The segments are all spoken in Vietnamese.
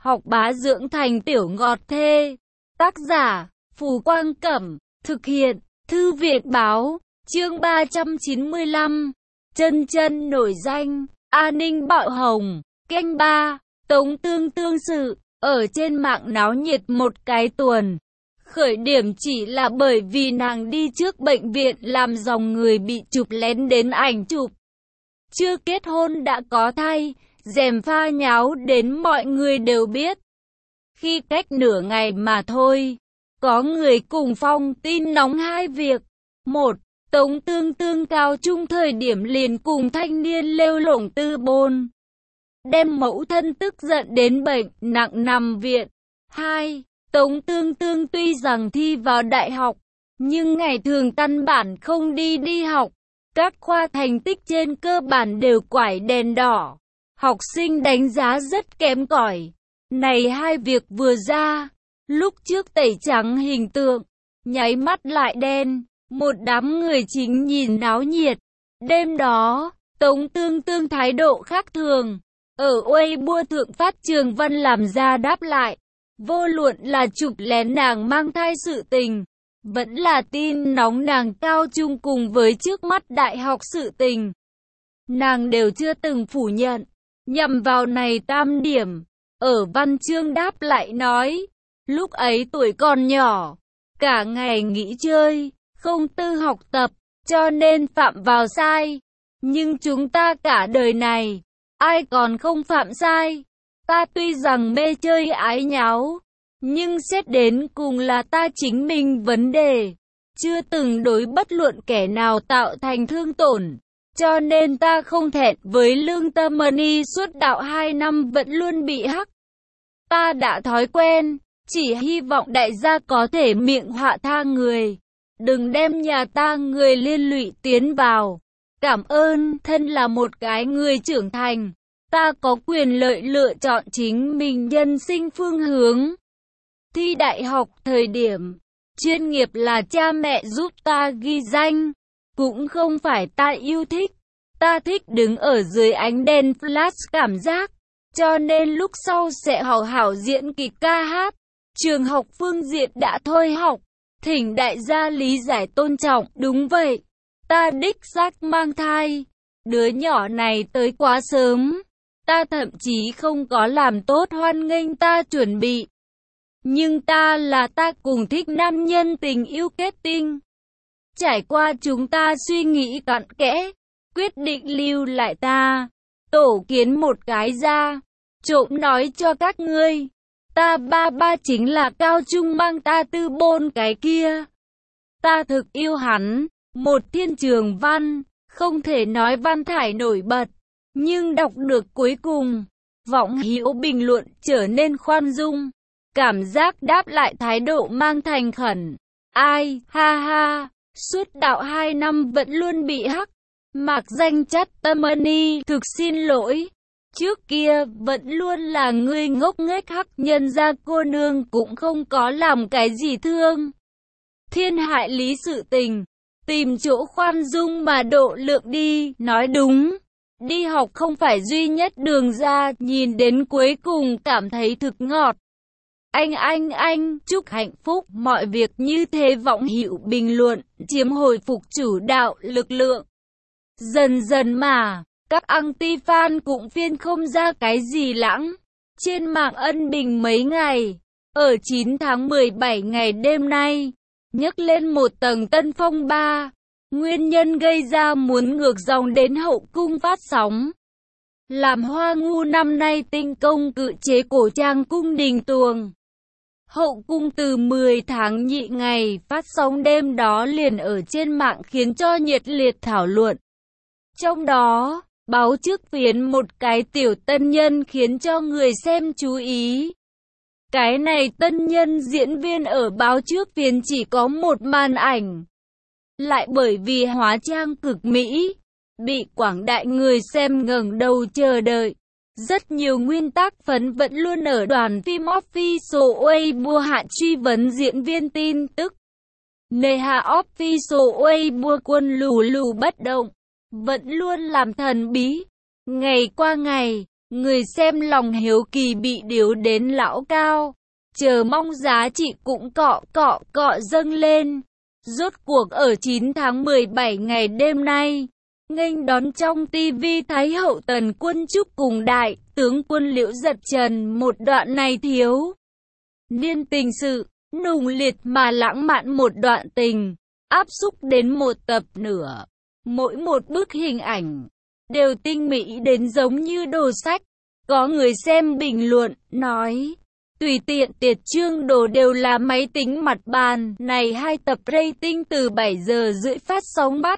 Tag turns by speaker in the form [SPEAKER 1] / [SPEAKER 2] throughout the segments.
[SPEAKER 1] học bá dưỡng thành tiểu ngọt thê. Tác giả, Phù Quang Cẩm. Thực hiện, Thư viện Báo. Chương 395. Chân chân nổi danh, An Ninh Bạo Hồng. Canh 3. Tống Tương Tương sự. Ở trên mạng náo nhiệt một cái tuần. Khởi điểm chỉ là bởi vì nàng đi trước bệnh viện làm dòng người bị chụp lén đến ảnh chụp. Chưa kết hôn đã có thai, dèm pha nháo đến mọi người đều biết. Khi cách nửa ngày mà thôi, có người cùng phong tin nóng hai việc. Một, Tống Tương Tương cao trung thời điểm liền cùng thanh niên lêu lổng tư bôn, đem mẫu thân tức giận đến bệnh nặng nằm viện. 2. Tống Tương Tương tuy rằng thi vào đại học, nhưng ngày thường căn bản không đi học. Các khoa thành tích trên cơ bản đều quải đèn đỏ. Học sinh đánh giá rất kém cỏi. Này hai việc vừa ra, lúc trước tẩy trắng hình tượng, nháy mắt lại đen. Một đám người chính nhìn náo nhiệt. Đêm đó, Tống Tương Tương thái độ khác thường. Ở Weibo thượng phát Trường Văn làm ra đáp lại. Vô luận là chụp lén nàng mang thai sự tình, vẫn là tin nóng nàng cao trung cùng với trước mắt đại học sự tình, nàng đều chưa từng phủ nhận. Nhằm vào này tam điểm, ở văn chương đáp lại nói, lúc ấy tuổi còn nhỏ, cả ngày nghỉ chơi, không tư học tập, cho nên phạm vào sai. Nhưng chúng ta cả đời này, ai còn không phạm sai? Ta tuy rằng mê chơi ái nháo, nhưng xét đến cùng là ta chính mình vấn đề, chưa từng đối bất luận kẻ nào tạo thành thương tổn. Cho nên ta không thẹn với lương tâm money suốt đạo 2 năm vẫn luôn bị hắc. Ta đã thói quen, chỉ hy vọng đại gia có thể miệng họa tha người, đừng đem nhà ta người liên lụy tiến vào. Cảm ơn, thân là một cái người trưởng thành, ta có quyền lợi lựa chọn chính mình nhân sinh phương hướng. Thi đại học thời điểm, chuyên nghiệp là cha mẹ giúp ta ghi danh, cũng không phải ta yêu thích. Ta thích đứng ở dưới ánh đèn flash cảm giác, cho nên lúc sau sẽ hảo hảo diễn kịch ca hát. Trường học phương diện đã thôi học, thỉnh đại gia lý giải tôn trọng. Đúng vậy, ta đích xác mang thai. Đứa nhỏ này tới quá sớm, ta thậm chí không có làm tốt hoan nghênh ta chuẩn bị. Nhưng ta cùng thích nam nhân tình yêu kết tinh. Trải qua chúng ta suy nghĩ cặn kẽ, quyết định lưu lại ta, tổ kiến một cái gia. Trộm nói cho các ngươi, ta ba chính là cao trung mang ta tư bôn cái kia. Ta thực yêu hắn, một thiên trường văn, không thể nói văn thải nổi bật, nhưng đọc được cuối cùng, vọng hữu bình luận trở nên khoan dung. Cảm giác đáp lại thái độ mang thành khẩn. Ai, ha ha, suốt đạo 2 năm vẫn luôn bị hắc. Mạc danh chất Tamani, thực xin lỗi. Trước kia vẫn luôn là người ngốc nghếch hắc, nhân ra cô nương cũng không có làm cái gì thương thiên hại lý sự tình. Tìm chỗ khoan dung mà độ lượng đi, nói đúng. Đi học không phải duy nhất đường ra, nhìn đến cuối cùng cảm thấy thực ngọt. Anh, chúc hạnh phúc, mọi việc như thế vọng hữu bình luận, chiếm hồi phục chủ đạo lực lượng. Dần dần mà, các anti-fan cũng phiên không ra cái gì lãng. Trên mạng ân bình mấy ngày, ở 9 tháng 17 ngày đêm nay, nhấc lên một tầng tân phong ba. Nguyên nhân gây ra muốn ngược dòng đến hậu cung phát sóng. Làm Hoa Ngu năm nay tinh công cự chế cổ trang cung đình tuồng. Hậu cung từ 10 tháng nhị ngày phát sóng đêm đó liền ở trên mạng khiến cho nhiệt liệt thảo luận. Trong đó, báo trước phiến một cái tiểu tân nhân khiến cho người xem chú ý. Cái này tân nhân diễn viên ở báo trước phiến chỉ có một màn ảnh. Lại bởi vì hóa trang cực mỹ, bị quảng đại người xem ngẩng đầu chờ đợi. Rất nhiều nguyên tác phấn vẫn luôn ở đoàn phim official Weibo hạ truy vấn diễn viên tin tức. Nề hạ official Weibo quân lù lù bất động, vẫn luôn làm thần bí. Ngày qua ngày, Người xem lòng hiếu kỳ bị điếu đến lão cao, chờ mong giá trị cũng cọ dâng lên. Rốt cuộc ở 9 tháng 17 ngày đêm nay, nghênh đón trong TV Thái hậu Tần Quân Trúc cùng đại tướng quân Liễu Giật Trần một đoạn này thiếu niên tình sự, nùng liệt mà lãng mạn một đoạn tình, áp xúc đến một tập nửa. Mỗi một bức hình ảnh đều tinh mỹ đến giống như đồ sách. Có người xem bình luận, nói, tùy tiện tiệt chương đồ đều là máy tính mặt bàn. Này 2 tập rating từ 7 giờ rưỡi phát sóng bắt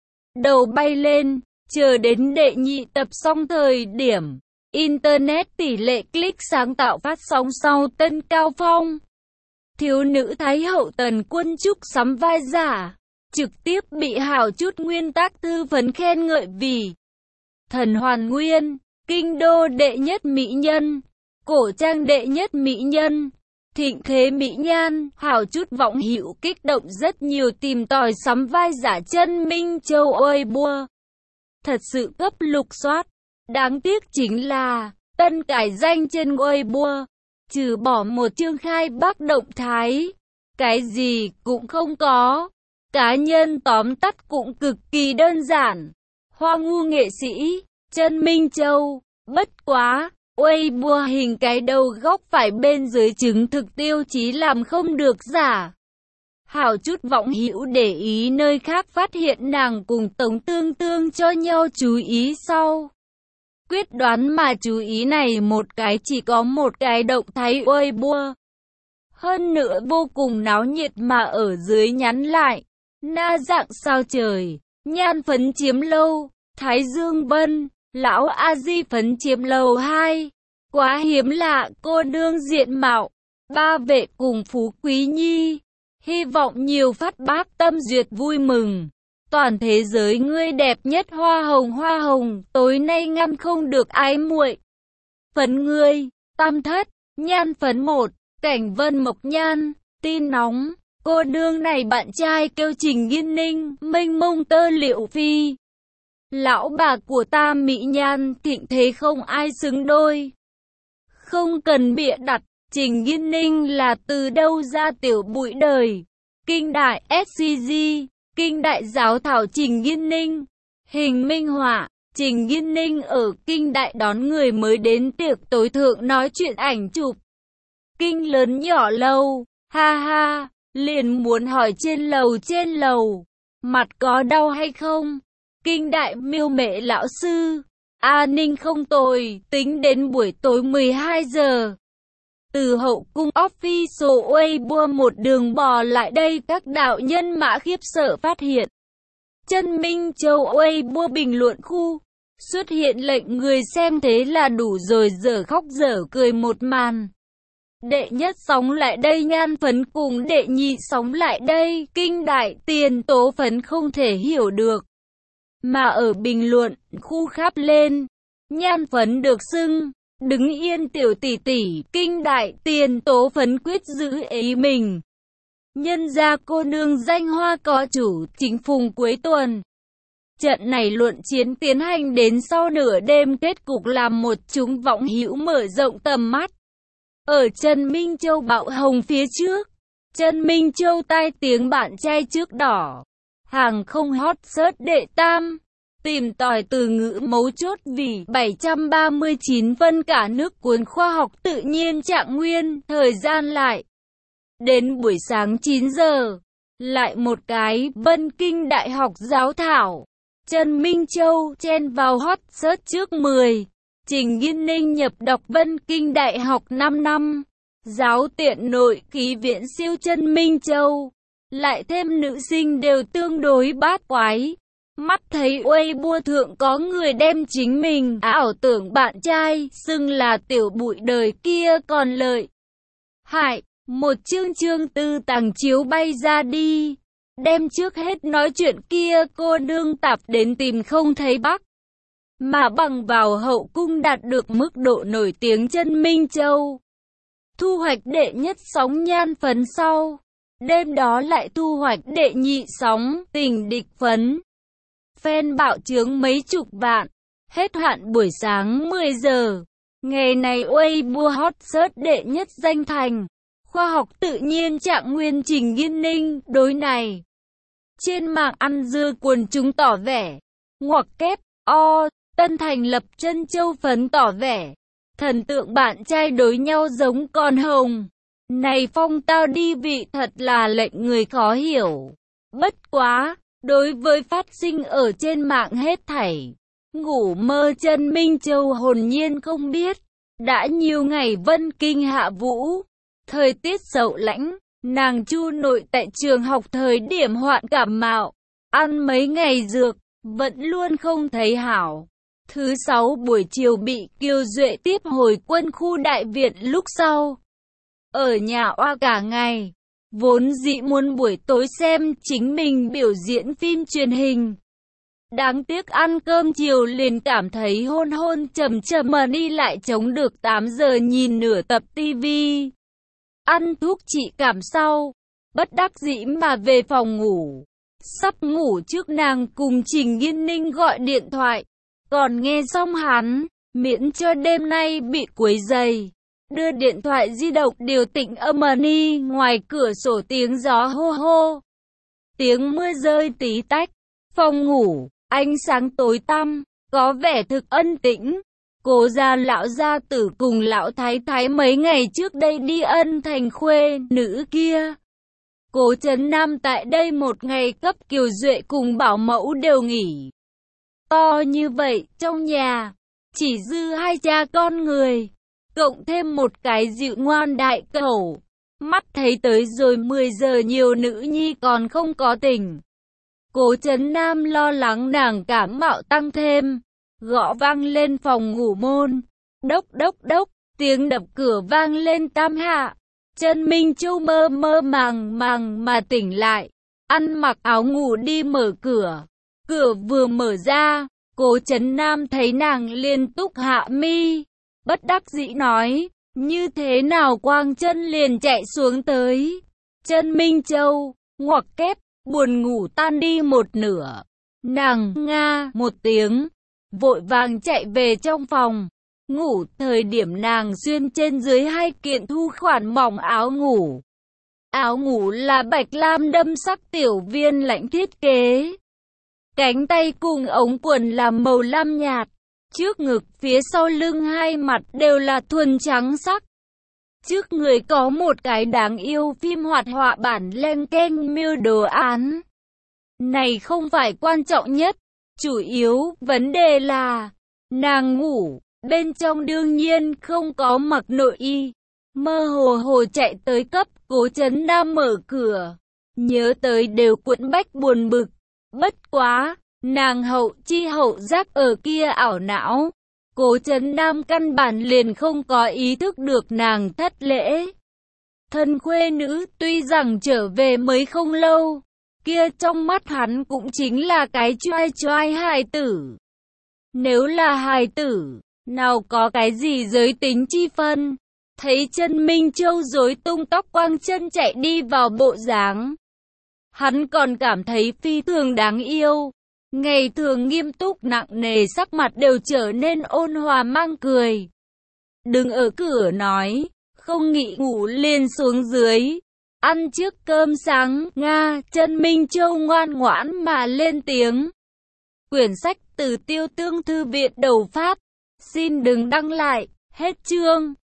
[SPEAKER 1] đầu bay lên, chờ đến đệ nhị tập xong thời điểm Internet tỷ lệ click sáng tạo phát sóng sau tân cao phong. Thiếu nữ Thái hậu Tần Quân Trúc sắm vai giả, trực tiếp bị hảo chút nguyên tác thư phấn khen ngợi vì thần hoàn nguyên, kinh đô đệ nhất mỹ nhân, cổ trang đệ nhất mỹ nhân, thịnh thế mỹ nhan. Hảo chút võng hữu kích động rất nhiều tìm tòi sắm vai giả Chân Minh Châu ơi bua. Thật sự cấp lục soát. Đáng tiếc chính là tân cải danh trên Weibo, trừ bỏ một chương khai bắc động thái, cái gì cũng không có. Cá nhân tóm tắt cũng cực kỳ đơn giản. Hoa ngu nghệ sĩ Chân Minh Châu. Bất quá, Weibo hình cái đầu góc phải bên dưới chứng thực tiêu chí làm không được giả. Hảo chút võng hữu để ý nơi khác phát hiện nàng cùng Tống Tương Tương cho nhau chú ý sau. Quyết đoán mà chú ý này một cái chỉ có một cái động thái Weibo. Hơn nữa vô cùng náo nhiệt mà ở dưới nhắn lại. Na dạng sao trời, nhan phấn chiếm lâu, Thái Dương Vân, lão A Di phấn chiếm lầu 2. Quá hiếm lạ cô nương diện mạo, ba vệ cùng Phú Quý Nhi. Hy vọng nhiều phát bác tâm duyệt vui mừng. Toàn thế giới ngươi đẹp nhất hoa hồng, tối nay ngăn không được ái muội. Phấn ngươi, tam thất, nhan phấn 1, Cảnh Vân Mộc Nhan, tin nóng. Cô nương này bạn trai kêu Trình Nghiên Ninh, mênh mông tơ liệu phi. Lão bà của ta mỹ nhan thịnh thế không ai xứng đôi. Không cần bịa đặt, Trình Nghiên Ninh là từ đâu ra tiểu bụi đời. Kinh đại SCG, kinh đại giáo thảo Trình Nghiên Ninh. Hình minh họa, Trình Nghiên Ninh ở kinh đại đón người mới đến tiệc tối thượng nói chuyện ảnh chụp. Kinh lớn nhỏ lâu, ha ha, liền muốn hỏi trên lầu, mặt có đau hay không? Kinh đại miêu mệ lão sư, Ninh không tồi, tính đến buổi tối 12 giờ. Từ hậu cung official Weibo một đường bò lại đây, các đạo nhân mã khiếp sợ phát hiện. Chân Minh Châu Weibo bình luận khu, xuất hiện lệnh người xem thế là đủ rồi, dở khóc dở cười một màn. Đệ nhất sóng lại đây nhan phấn cùng đệ nhị sóng lại đây, kinh đại tiền tố phấn không thể hiểu được. Mà ở bình luận khu khắp lên, nhan phấn được xưng đứng yên tiểu tỷ tỷ, kinh đại tiền tố phấn quyết giữ ý mình. Nhân ra cô nương danh hoa có chủ, chính phùng cuối tuần. Trận này luận chiến tiến hành đến sau nửa đêm, kết cục làm một chúng võng hữu mở rộng tầm mắt. Ở Chân Minh Châu bạo hồng phía trước, Chân Minh Châu tai tiếng bạn trai trước đỏ, hàng không hot search đệ tam. Tìm tòi từ ngữ mấu chốt vì 739 phân cả nước cuốn khoa học tự nhiên trạng nguyên, thời gian lại. Đến buổi sáng 9 giờ, lại một cái Vân Kinh Đại học giáo thảo. Chân Minh Châu chen vào hot search trước 10. Trình Nghiên Ninh nhập đọc Vân Kinh Đại học 5 năm. Giáo tiện nội khí viện siêu Chân Minh Châu. Lại thêm nữ sinh đều tương đối bát quái. Mắt thấy Weibo thượng có người đem chính mình ảo tưởng bạn trai xưng là tiểu bụi đời kia còn lợi hại. Một chương tư tàng chiếu bay ra đi, đem trước hết nói chuyện kia cô nương tạp đến tìm không thấy bắc. Mà bằng vào hậu cung đạt được mức độ nổi tiếng Chân Minh Châu. Thu hoạch đệ nhất sóng nhan phấn sau. Đêm đó lại thu hoạch đệ nhị sóng tình địch phấn. Fan bạo chướng mấy chục vạn. Hết hạn buổi sáng 10 giờ. Ngày này Weibo hot search đệ nhất danh thành. Khoa học tự nhiên Trạng Nguyên Trình Nghiên Ninh. Đối này, trên mạng ăn dưa quần chúng tỏ vẻ. Ngoặc kép, Tân Thành Lập Trân Châu Phấn tỏ vẻ. Thần tượng bạn trai đối nhau giống con hồng. Này Phong tao đi vị thật là lệnh người khó hiểu. Bất quá, đối với phát sinh ở trên mạng hết thảy. Ngủ mơ Trần Minh Châu hồn nhiên không biết. Đã nhiều ngày Vân Kinh hạ vũ. Thời tiết sậu lãnh, nàng Chu nội tại trường học thời điểm hoạn cảm mạo. Ăn mấy ngày dược, vẫn luôn không thấy hảo. Thứ 6 buổi chiều bị Kiều Duệ tiếp hồi quân khu đại viện lúc sau. Ở nhà oa cả ngày, vốn dĩ muốn buổi tối xem chính mình biểu diễn phim truyền hình. Đáng tiếc ăn cơm chiều liền cảm thấy hôn hôn trầm trầm mà đi lại chống được 8 giờ nhìn nửa tập tivi. Ăn thuốc trị cảm sau, bất đắc dĩ mà về phòng ngủ. Sắp ngủ trước nàng cùng Trình Nghiên Ninh gọi điện thoại. Còn nghe xong hắn, miễn cho đêm nay bị quấy rầy. Đưa điện thoại di động điều chỉnh âm đi, ngoài cửa sổ tiếng gió hô hô. Tiếng mưa rơi tí tách. Phòng ngủ, ánh sáng tối tăm, có vẻ thực ân tĩnh. Cố gia lão gia tử cùng lão thái thái mấy ngày trước đây đi Ân Thành khuê nữ kia. Cố Trấn Nam tại đây một ngày cấp Kiều Duệ cùng bảo mẫu đều nghỉ. To như vậy, trong nhà, chỉ dư hai cha con người, cộng thêm một cái dịu ngoan đại cẩu. Mắt thấy tới rồi 10 giờ nhiều nữ nhi còn không có tỉnh. Cố Trấn Nam lo lắng nàng cảm mạo tăng thêm, gõ vang lên phòng ngủ môn. Đốc đốc đốc, tiếng đập cửa vang lên tam hạ. Trần Minh Châu mơ mơ màng màng mà tỉnh lại, ăn mặc áo ngủ đi mở cửa. Cửa vừa mở ra, Cố Trấn Nam thấy nàng liền túc hạ mi, bất đắc dĩ nói, như thế nào Quang Chân liền chạy xuống tới. Trần Minh Châu, ngoặc kép, buồn ngủ tan đi một nửa. Nàng nga một tiếng, vội vàng chạy về trong phòng. Ngủ thời điểm nàng xuyên trên dưới hai kiện thu khoản mỏng áo ngủ. Áo ngủ là bạch lam đâm sắc tiểu viên lãnh thiết kế. Cánh tay cùng ống quần là màu lam nhạt. Trước ngực phía sau lưng hai mặt đều là thuần trắng sắc. Trước người có một cái đáng yêu phim hoạt họa bản len keng miêu đồ án. Này không phải quan trọng nhất. Chủ yếu vấn đề là nàng ngủ. Bên trong đương nhiên không có mặc nội y. Mơ hồ hồ chạy tới cấp Cố Trấn Nam mở cửa. Nhớ tới đều quẫn bách buồn bực. Bất quá, nàng hậu chi hậu giác ở kia ảo não. Cố Trấn Nam căn bản liền không có ý thức được nàng thất lễ. Thân khuê nữ tuy rằng trở về mới không lâu. Kia trong mắt hắn cũng chính là cái choai choai hài tử. Nếu là hài tử, nào có cái gì giới tính chi phân. Thấy Trần Minh Châu rối tung tóc Quang Chân chạy đi vào bộ dáng. Hắn còn cảm thấy phi thường đáng yêu. Ngày thường nghiêm túc nặng nề sắc mặt đều trở nên ôn hòa mang cười. Đứng ở cửa nói, không nghỉ ngủ liền xuống dưới. Ăn trước cơm sáng, nga, Trần Minh Châu ngoan ngoãn mà lên tiếng. Quyển sách từ Tiêu Tương Thư viện đầu phát. Xin đừng đăng lại, hết chương.